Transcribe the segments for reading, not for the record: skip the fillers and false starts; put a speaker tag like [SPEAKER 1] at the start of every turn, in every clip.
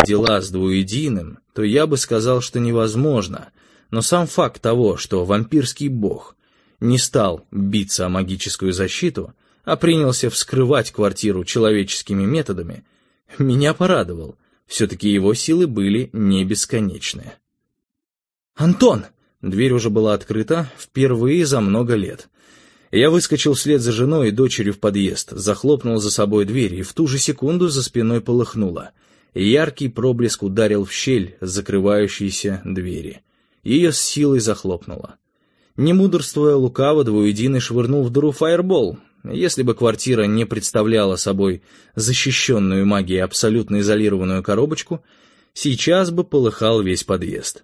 [SPEAKER 1] дела с двуединым, то я бы сказал, что невозможно, но сам факт того, что вампирский бог не стал биться о магическую защиту, а принялся вскрывать квартиру человеческими методами, меня порадовал. Все-таки его силы были не бесконечны. «Антон!» Дверь уже была открыта впервые за много лет. Я выскочил вслед за женой и дочерью в подъезд, захлопнул за собой дверь, и в ту же секунду за спиной полыхнуло. Яркий проблеск ударил в щель закрывающейся двери. Ее с силой захлопнуло. Не мудрствуя лукаво, двуединый швырнул в дыру фаербол. Если бы квартира не представляла собой защищенную магией абсолютно изолированную коробочку, сейчас бы полыхал весь подъезд.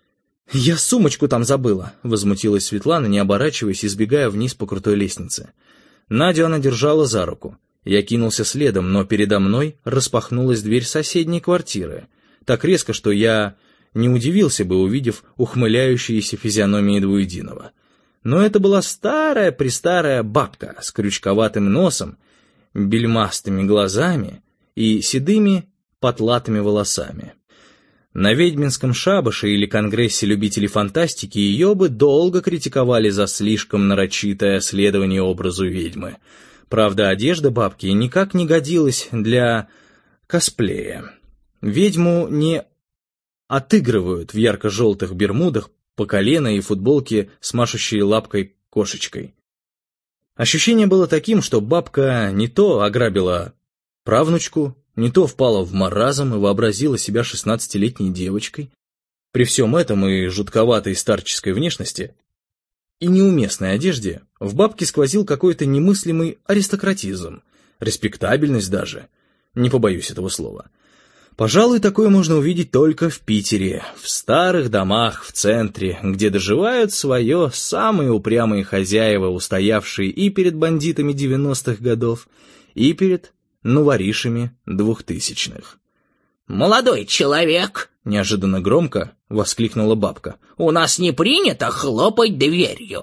[SPEAKER 1] «Я сумочку там забыла», — возмутилась Светлана, не оборачиваясь и сбегая вниз по крутой лестнице. Надю она держала за руку. Я кинулся следом, но передо мной распахнулась дверь соседней квартиры. Так резко, что я не удивился бы, увидев ухмыляющиеся физиономии двуединого. Но это была старая-престарая бабка с крючковатым носом, бельмастыми глазами и седыми потлатыми волосами. На ведьминском шабаше или конгрессе любителей фантастики ее бы долго критиковали за слишком нарочитое следование образу ведьмы. Правда, одежда бабки никак не годилась для косплея. Ведьму не отыгрывают в ярко-желтых бермудах по колено и футболке с машущей лапкой кошечкой. Ощущение было таким, что бабка не то ограбила правнучку, не то впала в маразм и вообразила себя 16-летней девочкой. При всем этом и жутковатой старческой внешности, и неуместной одежде в бабке сквозил какой-то немыслимый аристократизм, респектабельность даже, не побоюсь этого слова. Пожалуй, такое можно увидеть только в Питере, в старых домах в центре, где доживают свое самые упрямые хозяева, устоявшие и перед бандитами 90-х годов, и перед новоришами 2000-х.
[SPEAKER 2] «Молодой человек!» —
[SPEAKER 1] неожиданно громко воскликнула бабка.
[SPEAKER 2] «У нас не принято хлопать дверью!»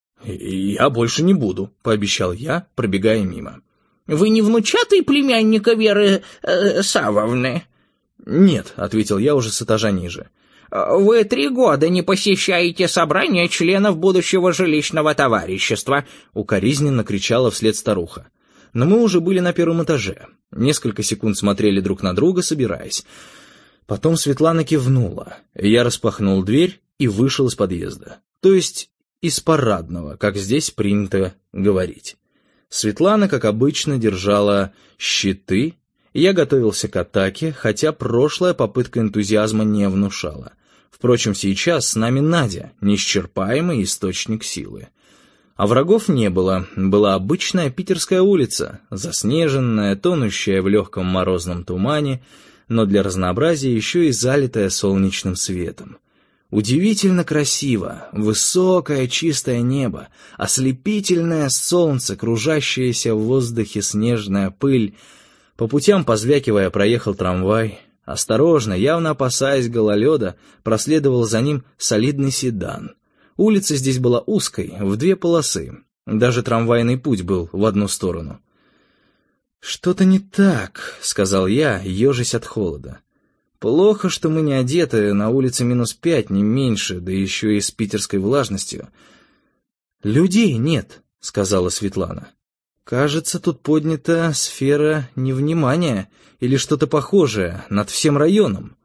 [SPEAKER 1] «Я больше не буду», — пообещал я, пробегая мимо.
[SPEAKER 2] «Вы не внучатый племянника Веры Саввовны?»
[SPEAKER 1] «Нет», — ответил я уже с этажа ниже.
[SPEAKER 2] «Вы 3 года не посещаете собрания членов будущего жилищного товарищества», —
[SPEAKER 1] укоризненно кричала вслед старуха. Но мы уже были на 1-м этаже. Несколько секунд смотрели друг на друга, собираясь. Потом Светлана кивнула. Я распахнул дверь и вышел из подъезда. То есть из парадного, как здесь принято говорить. Светлана, как обычно, держала щиты. Я готовился к атаке, хотя прошлая попытка энтузиазма не внушала. Впрочем, сейчас с нами Надя, неисчерпаемый источник силы. А врагов не было, была обычная питерская улица, заснеженная, тонущая в легком морозном тумане, но для разнообразия еще и залитая солнечным светом. Удивительно красиво, высокое чистое небо, ослепительное солнце, кружащаяся в воздухе снежная пыль. По путям, позвякивая, проехал трамвай. Осторожно, явно опасаясь гололеда, проследовал за ним солидный седан. Улица здесь была узкой, в 2 полосы. Даже трамвайный путь был в одну сторону. «Что-то не так», — сказал я, ежась от холода. «Плохо, что мы не одеты, на улице -5, не меньше, да еще и с питерской влажностью». «Людей нет», — сказала Светлана. «Кажется, тут поднята сфера невнимания или что-то похожее над всем районом».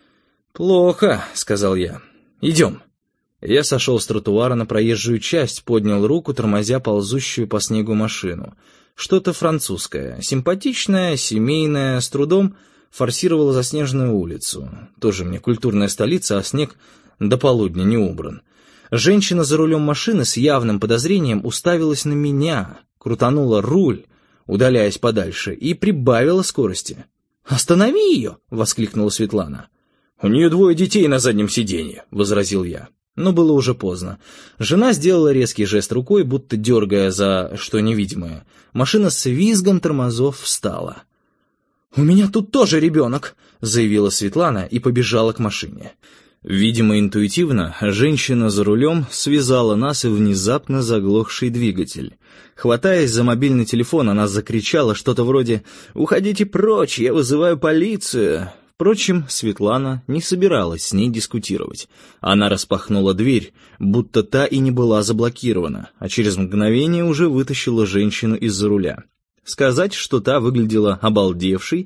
[SPEAKER 1] «Плохо», — сказал я. «Идем». Я сошел с тротуара на проезжую часть, поднял руку, тормозя ползущую по снегу машину. Что-то французское, симпатичное, семейное, с трудом форсировало заснеженную улицу. Тоже мне культурная столица, а снег до полудня не убран. Женщина за рулем машины с явным подозрением уставилась на меня, крутанула руль, удаляясь подальше, и прибавила скорости. «Останови ее!» — воскликнула Светлана. «У нее 2 детей на заднем сиденье», — возразил я. Но было уже поздно. Жена сделала резкий жест рукой, будто дергая за что невидимое. Машина с визгом тормозов встала. «У меня тут тоже ребенок», — заявила Светлана и побежала к машине. Видимо, интуитивно, женщина за рулем связала нас и внезапно заглохший двигатель. Хватаясь за мобильный телефон, она закричала что-то вроде «Уходите прочь, я вызываю полицию». Впрочем, Светлана не собиралась с ней дискутировать. Она распахнула дверь, будто та и не была заблокирована, а через мгновение уже вытащила женщину из-за руля. Сказать, что та выглядела обалдевшей,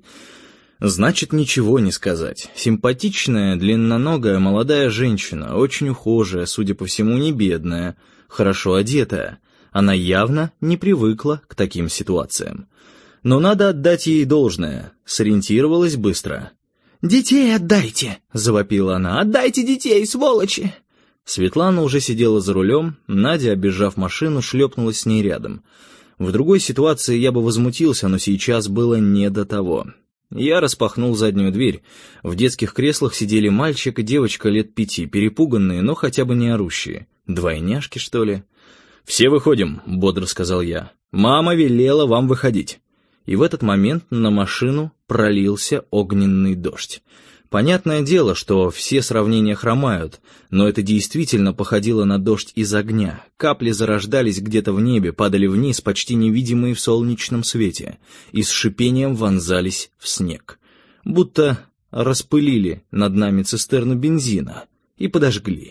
[SPEAKER 1] значит ничего не сказать. Симпатичная, длинноногая молодая женщина, очень ухожая, судя по всему, не бедная, хорошо одетая. Она явно не привыкла к таким ситуациям. Но надо отдать ей должное, сориентировалась быстро. «Детей отдайте!» — завопила она. «Отдайте детей, сволочи!» Светлана уже сидела за рулем, Надя, оббежав машину, шлепнулась с ней рядом. В другой ситуации я бы возмутился, но сейчас было не до того. Я распахнул заднюю дверь. В детских креслах сидели мальчик и девочка лет 5, перепуганные, но хотя бы не орущие. Двойняшки, что ли? «Все выходим», — бодро сказал я. «Мама велела вам выходить». И в этот момент на машину пролился огненный дождь. Понятное дело, что все сравнения хромают, но это действительно походило на дождь из огня. Капли зарождались где-то в небе, падали вниз, почти невидимые в солнечном свете, и с шипением вонзались в снег. Будто распылили над нами цистерну бензина и подожгли.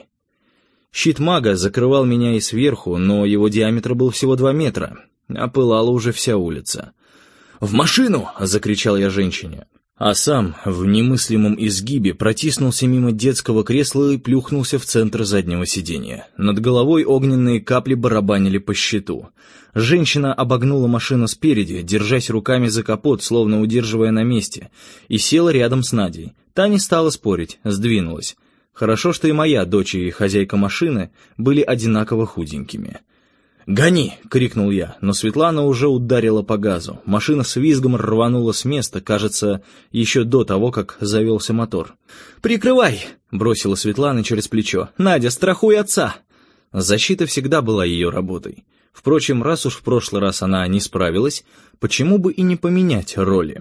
[SPEAKER 1] Щит мага закрывал меня и сверху, но его диаметр был всего 2 метра, а пылала уже вся улица. «В машину!» — закричал я женщине. А сам в немыслимом изгибе протиснулся мимо детского кресла и плюхнулся в центр заднего сиденья. Над головой огненные капли барабанили по щиту. Женщина обогнула машину спереди, держась руками за капот, словно удерживая на месте, и села рядом с Надей. Та не стала спорить, сдвинулась. Хорошо, что и моя дочь и хозяйка машины были одинаково худенькими. «Гони!» — крикнул я, но Светлана уже ударила по газу. Машина с визгом рванула с места, кажется, еще до того, как завелся мотор. «Прикрывай!» — бросила Светлана через плечо. «Надя, страхуй отца!» Защита всегда была ее работой. Впрочем, раз уж в прошлый раз она не справилась, почему бы и не поменять роли?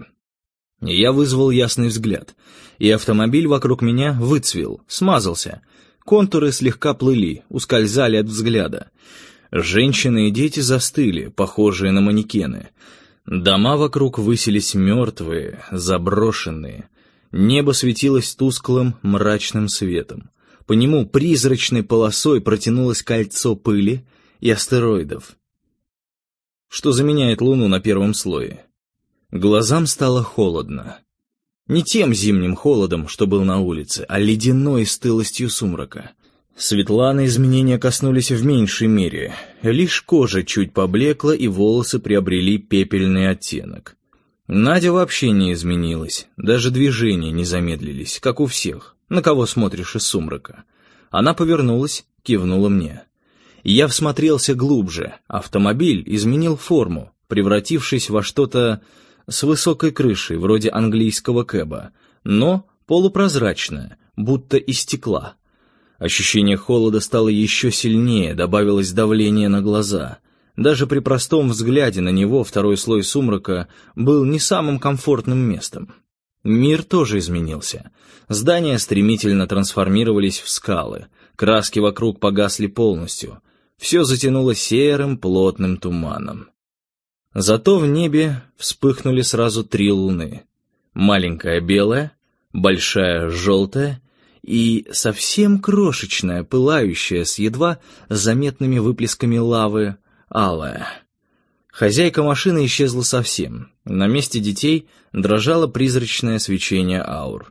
[SPEAKER 1] Я вызвал ясный взгляд, и автомобиль вокруг меня выцвел, смазался. Контуры слегка плыли, ускользали от взгляда. Женщины и дети застыли, похожие на манекены. Дома вокруг высились мертвые, заброшенные. Небо светилось тусклым, мрачным светом. По нему призрачной полосой протянулось кольцо пыли и астероидов, что заменяет Луну на первом слое. Глазам стало холодно. Не тем зимним холодом, что был на улице, а ледяной стылостью сумрака. Светланы изменения коснулись в меньшей мере. Лишь кожа чуть поблекла, и волосы приобрели пепельный оттенок. Надя вообще не изменилась, даже движения не замедлились, как у всех, на кого смотришь из сумрака. Она повернулась, кивнула мне. Я всмотрелся глубже. Автомобиль изменил форму, превратившись во что-то с высокой крышей, вроде английского кэба, но полупрозрачное, будто из стекла. Ощущение холода стало еще сильнее, добавилось давление на глаза. Даже при простом взгляде на него второй слой сумрака был не самым комфортным местом. Мир тоже изменился. Здания стремительно трансформировались в скалы, краски вокруг погасли полностью. Все затянуло серым плотным туманом. Зато в небе вспыхнули сразу 3 луны. Маленькая белая, большая желтая и совсем крошечная, пылающая с едва заметными выплесками лавы, алая. Хозяйка машины исчезла совсем. На месте детей дрожало призрачное свечение аур.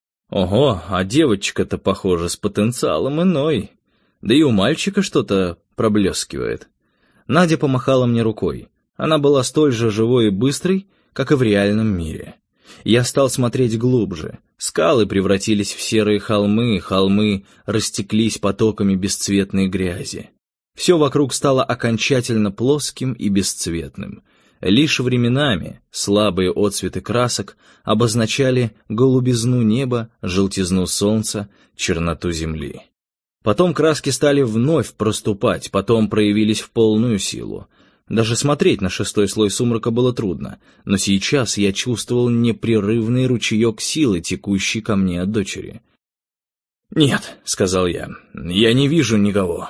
[SPEAKER 1] Ого, а девочка-то, похоже, с потенциалом иной. Да и у мальчика что-то проблескивает. Надя помахала мне рукой. Она была столь же живой и быстрой, как и в реальном мире. Я стал смотреть глубже. Скалы превратились в серые холмы, холмы растеклись потоками бесцветной грязи. Все вокруг стало окончательно плоским и бесцветным. Лишь временами слабые отсветы красок обозначали голубизну неба, желтизну солнца, черноту земли. Потом краски стали вновь проступать, потом проявились в полную силу. Даже смотреть на 6-й слой сумрака было трудно, но сейчас я чувствовал непрерывный ручеек силы, текущий ко мне от дочери. «Нет», — сказал я не вижу никого».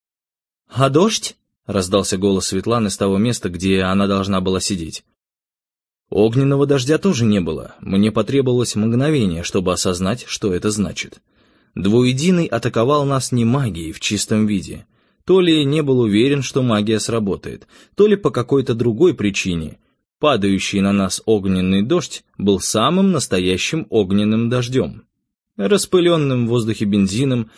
[SPEAKER 1] «А дождь?» — раздался голос Светланы с того места, где она должна была сидеть. Огненного дождя тоже не было, мне потребовалось мгновение, чтобы осознать, что это значит. Двуединый атаковал нас не магией в чистом виде. То ли не был уверен, что магия сработает, то ли по какой-то другой причине. Падающий на нас огненный дождь был самым настоящим огненным дождем. Распыленным в воздухе бензином,